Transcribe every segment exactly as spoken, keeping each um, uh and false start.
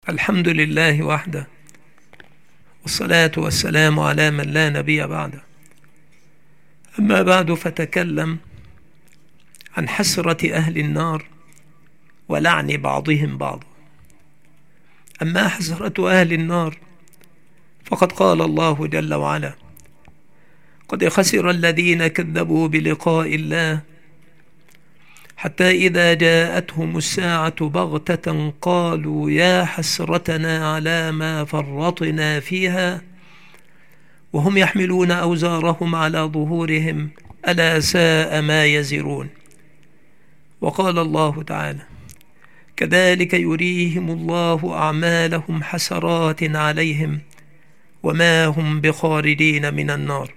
الحمد لله وحده، والصلاة والسلام على من لا نبي بعده. أما بعد، فتكلم عن حسرة أهل النار ولعن بعضهم بعضا. أما حسرة أهل النار فقد قال الله جل وعلا: قد خسر الذين كذبوا بلقاء الله حتى إذا جاءتهم الساعة بغتة قالوا يا حسرتنا على ما فرطنا فيها وهم يحملون أوزارهم على ظهورهم ألا ساء ما يزرون. وقال الله تعالى: كذلك يريهم الله أعمالهم حسرات عليهم وما هم بخارجين من النار.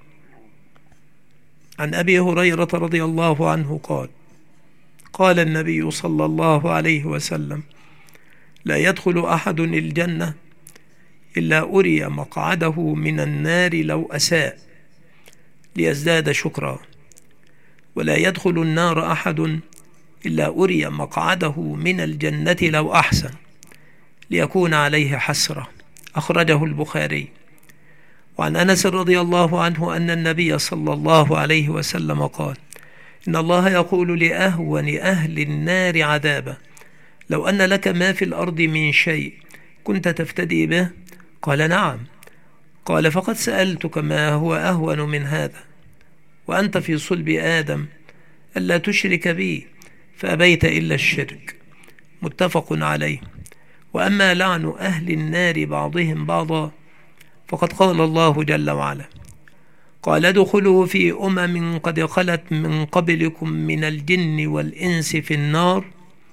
عن أبي هريرة رضي الله عنه قال: قال النبي صلى الله عليه وسلم: لا يدخل أحد الجنة إلا أري مقعده من النار لو أساء ليزداد شكرا، ولا يدخل النار أحد إلا أري مقعده من الجنة لو أحسن ليكون عليه حسرة. أخرجه البخاري. وعن أنس رضي الله عنه أن النبي صلى الله عليه وسلم قال: إن الله يقول لأهون أهل النار عذابا: لو أن لك ما في الأرض من شيء كنت تفتدي به؟ قال: نعم. قال: فقد سألتك ما هو أهون من هذا، وأنت في صلب آدم ألا تشرك بي فأبيت إلا الشرك. متفق عليه. وأما لعن أهل النار بعضهم بعضا فقد قال الله جل وعلا: قال: ادخلوا في أمم قد خلت من قبلكم من الجن والإنس في النار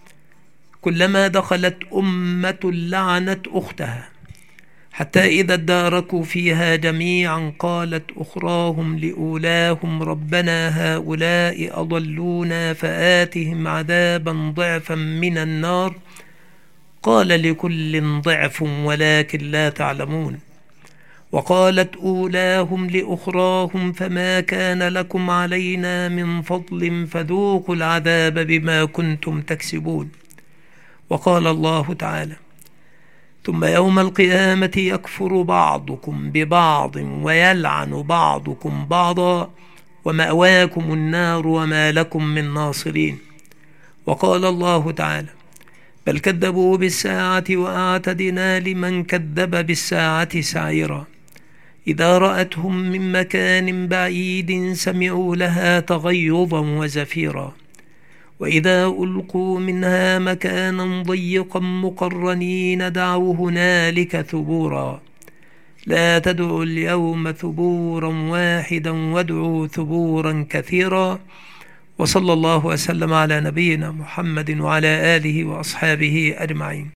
كلما دخلت أمة لعنت أختها حتى إذا اداركوا فيها جميعا قالت أخراهم لأولاهم ربنا هؤلاء أضلونا فآتهم عذابا ضعفا من النار قال: لكل ضعف ولكن لا تعلمون. وقالت أولاهم لأخراهم فما كان لكم علينا من فضل فذوقوا العذاب بما كنتم تكسبون. وقال الله تعالى: ثم يوم القيامة يكفر بعضكم ببعض ويلعن بعضكم بعضا ومأواكم النار وما لكم من ناصرين. وقال الله تعالى: بل كذبوا بالساعة وأعتدنا لمن كذب بالساعة سعيرا إذا رأتهم من مكان بعيد سمعوا لها تغيظا وزفيرا وإذا ألقوا منها مكانا ضيقا مقرنين دعوا هنالك ثبورا لا تدعوا اليوم ثبورا واحدا وادعوا ثبورا كثيرا. وصلى الله وسلم على نبينا محمد وعلى آله وأصحابه أجمعين.